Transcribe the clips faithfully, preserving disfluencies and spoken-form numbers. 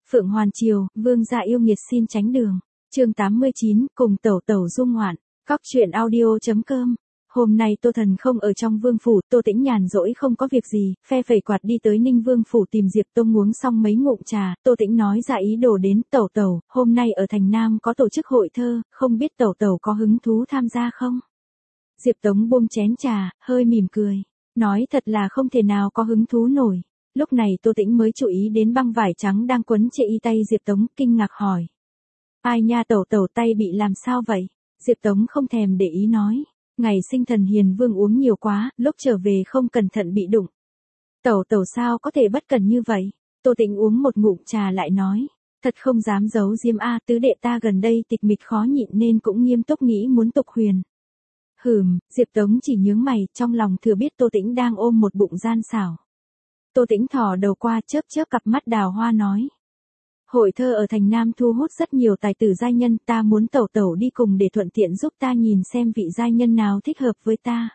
Phượng Hoàn Triều, vương gia yêu nghiệt xin tránh đường. Chương tám mươi chín, cùng tẩu tẩu dung ngoạn. Cóc truyện audio.com. Hôm nay Tô Thần không ở trong vương phủ, Tô Tĩnh nhàn rỗi không có việc gì, phe phẩy quạt đi tới Ninh Vương phủ tìm Diệp Tông uống xong mấy ngụm trà, Tô Tĩnh nói ra ý đồ đến, tẩu tẩu, hôm nay ở thành Nam có tổ chức hội thơ, không biết tẩu tẩu có hứng thú tham gia không? Diệp Tống buông chén trà, hơi mỉm cười, nói thật là không thể nào có hứng thú nổi. Lúc này Tô Tĩnh mới chú ý đến băng vải trắng đang quấn trên y tay Diệp Tống, kinh ngạc hỏi. Ai nha tẩu tẩu, tay bị làm sao vậy? Diệp Tống không thèm để ý nói. Ngày sinh thần hiền vương uống nhiều quá, lúc trở về không cẩn thận bị đụng. Tẩu tẩu sao có thể bất cẩn như vậy? Tô Tĩnh uống một ngụm trà lại nói. Thật không dám giấu diếm a, tứ đệ ta gần đây tịch mịch khó nhịn nên cũng nghiêm túc nghĩ muốn tục huyền. Hừm, Diệp Tống chỉ nhướng mày, trong lòng thừa biết Tô Tĩnh đang ôm một bụng gian xảo. Tô Tĩnh thò đầu qua chớp chớp cặp mắt đào hoa nói. Hội thơ ở thành Nam thu hút rất nhiều tài tử giai nhân, ta muốn tẩu tẩu đi cùng để thuận tiện giúp ta nhìn xem vị giai nhân nào thích hợp với ta.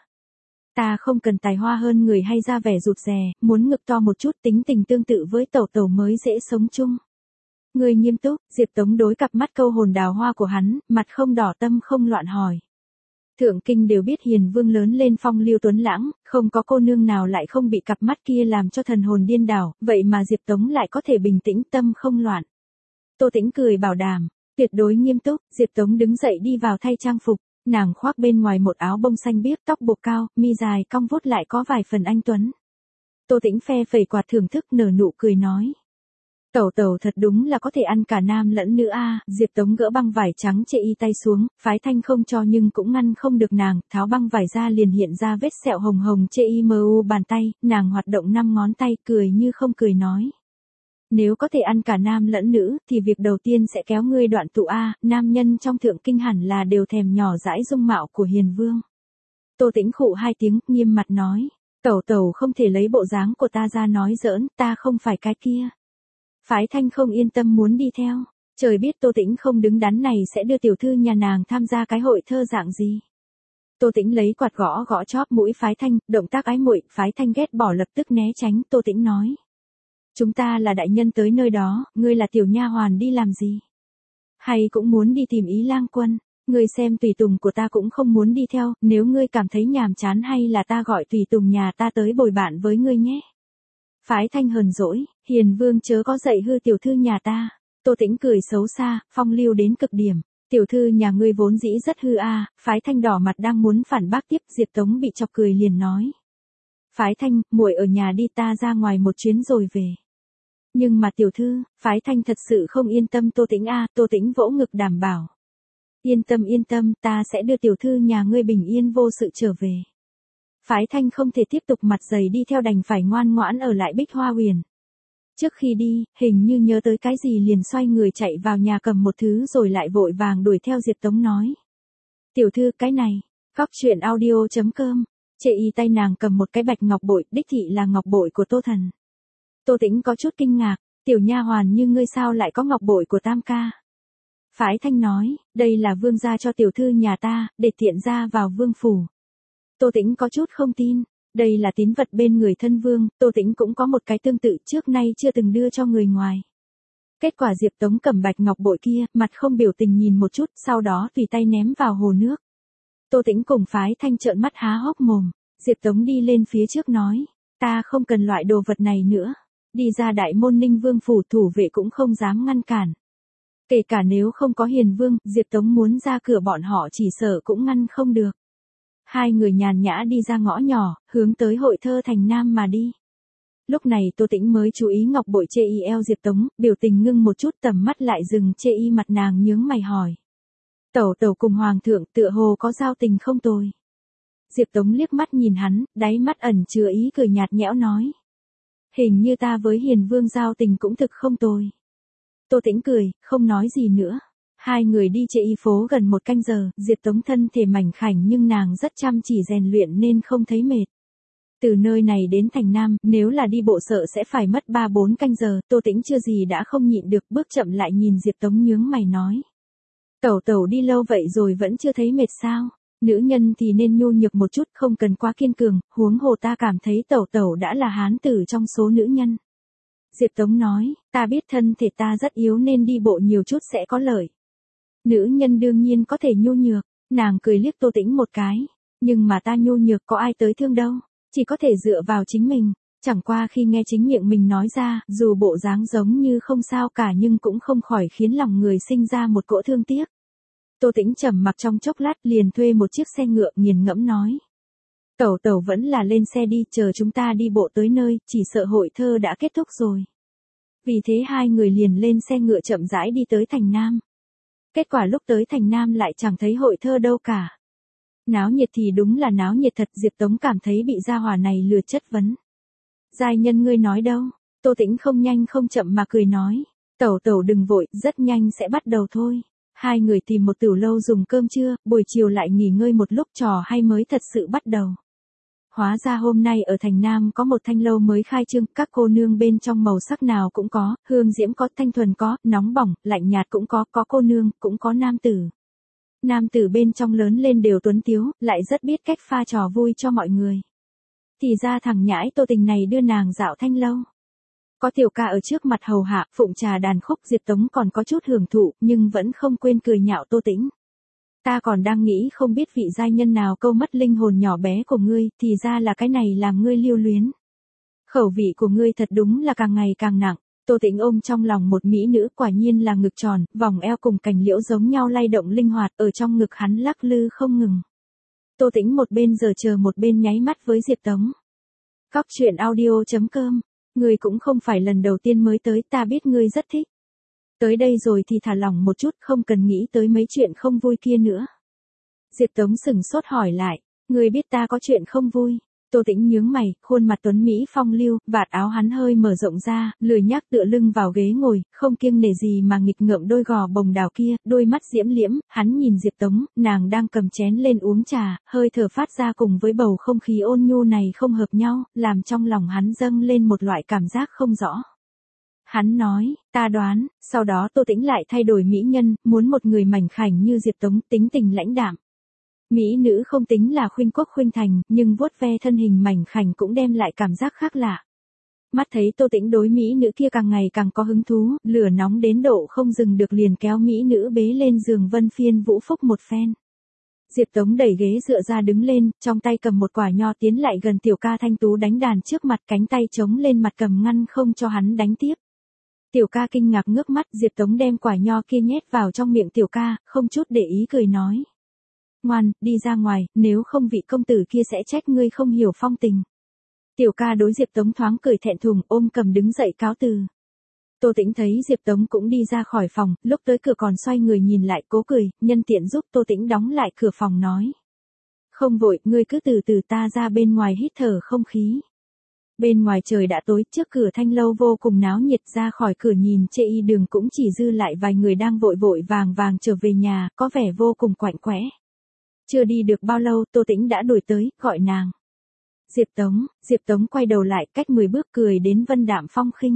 Ta không cần tài hoa hơn người hay ra vẻ rụt rè, muốn ngực to một chút, tính tình tương tự với tẩu tẩu mới dễ sống chung. Người nghiêm túc, Diệp Tống đối cặp mắt câu hồn đào hoa của hắn, mặt không đỏ tâm không loạn hỏi. Thượng kinh đều biết hiền vương lớn lên phong lưu tuấn lãng, không có cô nương nào lại không bị cặp mắt kia làm cho thần hồn điên đảo, vậy mà Diệp Tống lại có thể bình tĩnh tâm không loạn. Tô Tĩnh cười bảo đảm, tuyệt đối nghiêm túc. Diệp Tống đứng dậy đi vào thay trang phục, nàng khoác bên ngoài một áo bông xanh biếc, tóc buộc cao, mi dài cong vút lại có vài phần anh tuấn. Tô Tĩnh phe phẩy quạt thưởng thức nở nụ cười nói. Tẩu tẩu thật đúng là có thể ăn cả nam lẫn nữ a. Diệp Tống gỡ băng vải trắng chê y tay xuống, phái thanh không cho nhưng cũng ngăn không được nàng, tháo băng vải ra liền hiện ra vết sẹo hồng hồng chê y mờ u bàn tay, nàng hoạt động năm ngón tay cười như không cười nói. Nếu có thể ăn cả nam lẫn nữ, thì việc đầu tiên sẽ kéo ngươi đoạn tụ a, nam nhân trong thượng kinh hẳn là đều thèm nhỏ dãi dung mạo của hiền vương. Tô Tĩnh khụ hai tiếng, nghiêm mặt nói, tẩu tẩu không thể lấy bộ dáng của ta ra nói giỡn, ta không phải cái kia. Phái thanh không yên tâm muốn đi theo, trời biết Tô Tĩnh không đứng đắn này sẽ đưa tiểu thư nhà nàng tham gia cái hội thơ dạng gì. Tô Tĩnh lấy quạt gõ gõ chóp mũi phái thanh, động tác ái muội, phái thanh ghét bỏ lập tức né tránh. Tô Tĩnh nói. Chúng ta là đại nhân tới nơi đó, ngươi là tiểu nha hoàn đi làm gì? Hay cũng muốn đi tìm Ý Lang Quân, ngươi xem tùy tùng của ta cũng không muốn đi theo, nếu ngươi cảm thấy nhàm chán hay là ta gọi tùy tùng nhà ta tới bồi bạn với ngươi nhé. Phái thanh hờn dỗi, hiền vương chớ có dạy hư tiểu thư nhà ta. Tô Tĩnh cười xấu xa, phong lưu đến cực điểm. Tiểu thư nhà ngươi vốn dĩ rất hư a. Phái thanh đỏ mặt đang muốn phản bác tiếp, Diệp Tống bị chọc cười liền nói. Phái thanh, muội ở nhà đi, ta ra ngoài một chuyến rồi về. Nhưng mà tiểu thư, phái thanh thật sự không yên tâm Tô Tĩnh a. Tô Tĩnh vỗ ngực đảm bảo. Yên tâm yên tâm, ta sẽ đưa tiểu thư nhà ngươi bình yên vô sự trở về. Phái thanh không thể tiếp tục mặt dày đi theo, đành phải ngoan ngoãn ở lại Bích Hoa Huyền. Trước khi đi, hình như nhớ tới cái gì liền xoay người chạy vào nhà cầm một thứ rồi lại vội vàng đuổi theo. Diệp Tống nói. Tiểu thư cái này, cóc truyện audio.com, chệ y tay nàng cầm một cái bạch ngọc bội, đích thị là ngọc bội của Tô Thần. Tô Tĩnh có chút kinh ngạc, tiểu nha hoàn như ngươi sao lại có ngọc bội của tam ca. Phái thanh nói, đây là vương gia cho tiểu thư nhà ta, để tiện ra vào vương phủ. Tô Tĩnh có chút không tin, đây là tín vật bên người thân vương, Tô Tĩnh cũng có một cái tương tự trước nay chưa từng đưa cho người ngoài. Kết quả Diệp Tống cầm bạch ngọc bội kia, mặt không biểu tình nhìn một chút, sau đó tùy tay ném vào hồ nước. Tô Tĩnh cùng phái thanh trợn mắt há hốc mồm, Diệp Tống đi lên phía trước nói, ta không cần loại đồ vật này nữa. Đi ra đại môn Ninh Vương phủ, thủ vệ cũng không dám ngăn cản. Kể cả nếu không có hiền vương, Diệp Tống muốn ra cửa bọn họ chỉ sợ cũng ngăn không được. Hai người nhàn nhã đi ra ngõ nhỏ, hướng tới hội thơ thành Nam mà đi. Lúc này Tô Tĩnh mới chú ý ngọc bội chê y eo Diệp Tống, biểu tình ngưng một chút, tầm mắt lại dừng chê y mặt nàng nhướng mày hỏi. Tẩu tẩu cùng hoàng thượng tựa hồ có giao tình không tồi. Diệp Tống liếc mắt nhìn hắn, đáy mắt ẩn chứa ý cười nhạt nhẽo nói. Hình như ta với hiền vương giao tình cũng thực không tồi. Tô Tĩnh cười, không nói gì nữa. Hai người đi chệ y phố gần một canh giờ, Diệp Tống thân thể mảnh khảnh nhưng nàng rất chăm chỉ rèn luyện nên không thấy mệt. Từ nơi này đến thành Nam, nếu là đi bộ sợ sẽ phải mất ba bốn canh giờ, Tô Tĩnh chưa gì đã không nhịn được, bước chậm lại nhìn Diệp Tống nhướng mày nói. Tẩu tẩu đi lâu vậy rồi vẫn chưa thấy mệt sao? Nữ nhân thì nên nhu nhược một chút, không cần quá kiên cường, huống hồ ta cảm thấy tẩu tẩu đã là hán tử trong số nữ nhân. Diệp Tống nói, ta biết thân thể ta rất yếu nên đi bộ nhiều chút sẽ có lợi. Nữ nhân đương nhiên có thể nhu nhược, nàng cười liếc Tô Tĩnh một cái. Nhưng mà ta nhu nhược có ai tới thương đâu, chỉ có thể dựa vào chính mình. Chẳng qua khi nghe chính miệng mình nói ra, dù bộ dáng giống như không sao cả nhưng cũng không khỏi khiến lòng người sinh ra một cỗ thương tiếc. Tô Tĩnh trầm mặc trong chốc lát liền thuê một chiếc xe ngựa nghiền ngẫm nói. Tẩu tẩu vẫn là lên xe đi, chờ chúng ta đi bộ tới nơi, chỉ sợ hội thơ đã kết thúc rồi. Vì thế hai người liền lên xe ngựa chậm rãi đi tới thành Nam. Kết quả lúc tới thành Nam lại chẳng thấy hội thơ đâu cả. Náo nhiệt thì đúng là náo nhiệt thật, Diệp Tống cảm thấy bị gia hỏa này lừa chất vấn. Giai nhân ngươi nói đâu? Tô Tĩnh không nhanh không chậm mà cười nói. Tẩu tẩu đừng vội, rất nhanh sẽ bắt đầu thôi. Hai người tìm một tửu lâu dùng cơm trưa, buổi chiều lại nghỉ ngơi một lúc, trò hay mới thật sự bắt đầu. Hóa ra hôm nay ở thành Nam có một thanh lâu mới khai trương, các cô nương bên trong màu sắc nào cũng có, hương diễm có, thanh thuần có, nóng bỏng, lạnh nhạt cũng có, có cô nương, cũng có nam tử. Nam tử bên trong lớn lên đều tuấn tiếu, lại rất biết cách pha trò vui cho mọi người. Thì ra thằng nhãi Tô Tình này đưa nàng dạo thanh lâu. Có tiểu ca ở trước mặt hầu hạ, phụng trà đàn khúc, Diệp Tống còn có chút hưởng thụ, nhưng vẫn không quên cười nhạo Tô Tĩnh. Ta còn đang nghĩ không biết vị giai nhân nào câu mất linh hồn nhỏ bé của ngươi, thì ra là cái này làm ngươi lưu luyến. Khẩu vị của ngươi thật đúng là càng ngày càng nặng. Tô Tĩnh ôm trong lòng một mỹ nữ, quả nhiên là ngực tròn, vòng eo cùng cành liễu giống nhau lay động linh hoạt, ở trong ngực hắn lắc lư không ngừng. Tô Tĩnh một bên giở chờ một bên nháy mắt với Diệp Tống. Cóc truyện audio chấm com, ngươi cũng không phải lần đầu tiên mới tới, ta biết ngươi rất thích. Tới đây rồi thì thả lỏng một chút, không cần nghĩ tới mấy chuyện không vui kia nữa. Diệp Tống sừng sốt hỏi lại, ngươi biết ta có chuyện không vui? Tô Tĩnh nhướng mày, khuôn mặt tuấn mỹ phong lưu, vạt áo hắn hơi mở rộng ra, lười nhác tựa lưng vào ghế ngồi, không kiêng nể gì mà nghịch ngợm đôi gò bồng đào kia, đôi mắt diễm liễm, hắn nhìn Diệp Tống, nàng đang cầm chén lên uống trà, hơi thở phát ra cùng với bầu không khí ôn nhu này không hợp nhau, làm trong lòng hắn dâng lên một loại cảm giác không rõ. Hắn nói, ta đoán, sau đó Tô Tĩnh lại thay đổi mỹ nhân, muốn một người mảnh khảnh như Diệp Tống, tính tình lãnh đạm. Mỹ nữ không tính là khuynh quốc khuynh thành, nhưng vuốt ve thân hình mảnh khảnh cũng đem lại cảm giác khác lạ. Mắt thấy Tô Tĩnh đối mỹ nữ kia càng ngày càng có hứng thú, lửa nóng đến độ không dừng được liền kéo mỹ nữ bế lên giường vân phiên vũ phúc một phen. Diệp Tống đẩy ghế dựa ra đứng lên, trong tay cầm một quả nho tiến lại gần tiểu ca thanh tú đánh đàn trước mặt, cánh tay chống lên mặt cầm ngăn không cho hắn đánh tiếp. Tiểu ca kinh ngạc ngước mắt, Diệp Tống đem quả nho kia nhét vào trong miệng tiểu ca, không chút để ý cười nói. Ngoan, đi ra ngoài, nếu không vị công tử kia sẽ trách ngươi không hiểu phong tình. Tiểu ca đối Diệp Tống thoáng cười thẹn thùng, ôm cầm đứng dậy cáo từ. Tô Tĩnh thấy Diệp Tống cũng đi ra khỏi phòng, lúc tới cửa còn xoay người nhìn lại cố cười, nhân tiện giúp Tô Tĩnh đóng lại cửa phòng nói. Không vội, ngươi cứ từ từ, ta ra bên ngoài hít thở không khí. Bên ngoài trời đã tối, trước cửa thanh lâu vô cùng náo nhiệt, ra khỏi cửa nhìn chê y đường cũng chỉ dư lại vài người đang vội vội vàng vàng trở về nhà, có vẻ vô cùng quạnh quẽ. Chưa đi được bao lâu, Tô Tĩnh đã đuổi tới, gọi nàng. Diệp Tống, Diệp Tống quay đầu lại, cách mười bước cười đến vân đạm phong khinh.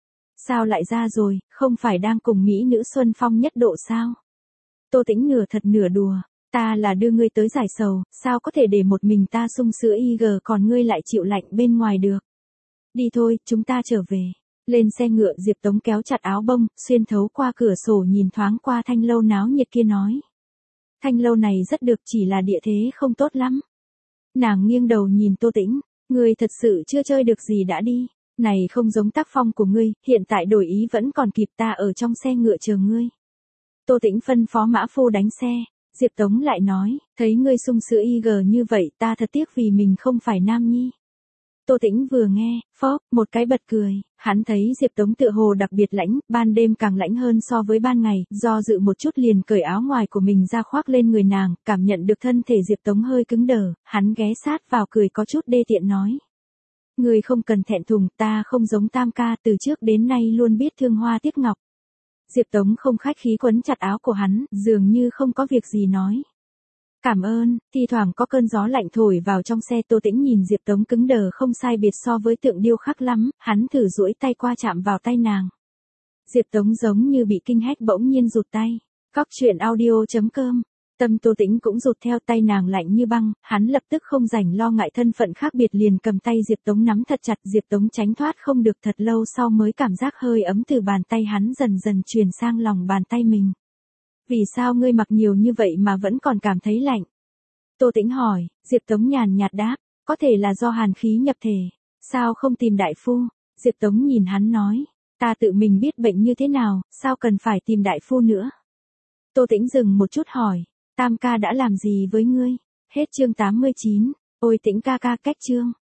Sao lại ra rồi, không phải đang cùng mỹ nữ xuân phong nhất độ sao? Tô Tĩnh nửa thật nửa đùa, ta là đưa ngươi tới giải sầu, sao có thể để một mình ta sung sữa y gờ còn ngươi lại chịu lạnh bên ngoài được. Đi thôi, chúng ta trở về. Lên xe ngựa, Diệp Tống kéo chặt áo bông, xuyên thấu qua cửa sổ nhìn thoáng qua thanh lâu náo nhiệt kia nói. Thanh lâu này rất được, chỉ là địa thế không tốt lắm. Nàng nghiêng đầu nhìn Tô Tĩnh, ngươi thật sự chưa chơi được gì đã đi. Này không giống tác phong của ngươi, hiện tại đổi ý vẫn còn kịp, ta ở trong xe ngựa chờ ngươi. Tô Tĩnh phân phó mã phu đánh xe. Diệp Tống lại nói, thấy ngươi sung sữa y gờ như vậy, ta thật tiếc vì mình không phải nam nhi. Tô Tĩnh vừa nghe, phốc, một cái bật cười, hắn thấy Diệp Tống tựa hồ đặc biệt lãnh, ban đêm càng lãnh hơn so với ban ngày, do dự một chút liền cởi áo ngoài của mình ra khoác lên người nàng, cảm nhận được thân thể Diệp Tống hơi cứng đờ, hắn ghé sát vào cười có chút đê tiện nói. Ngươi không cần thẹn thùng, ta không giống Tam ca, từ trước đến nay luôn biết thương hoa tiếc ngọc. Diệp Tống không khách khí quấn chặt áo của hắn, dường như không có việc gì nói. Cảm ơn, thi thoảng có cơn gió lạnh thổi vào trong xe. Tô Tĩnh nhìn Diệp Tống cứng đờ không sai biệt so với tượng điêu khắc lắm, hắn thử duỗi tay qua chạm vào tay nàng. Diệp Tống giống như bị kinh hách bỗng nhiên rụt tay. Cóc truyện audio chấm com Tâm Tô Tĩnh cũng rụt theo, tay nàng lạnh như băng, hắn lập tức không rảnh lo ngại thân phận khác biệt liền cầm tay Diệp Tống nắm thật chặt, Diệp Tống tránh thoát không được, thật lâu sau mới cảm giác hơi ấm từ bàn tay hắn dần dần truyền sang lòng bàn tay mình. Vì sao ngươi mặc nhiều như vậy mà vẫn còn cảm thấy lạnh? Tô Tĩnh hỏi, Diệp Tống nhàn nhạt đáp, có thể là do hàn khí nhập thể, sao không tìm đại phu? Diệp Tống nhìn hắn nói, ta tự mình biết bệnh như thế nào, sao cần phải tìm đại phu nữa? Tô Tĩnh dừng một chút hỏi, Tam ca đã làm gì với ngươi? Hết chương tám mươi chín, ôi Tĩnh ca ca, cách chương.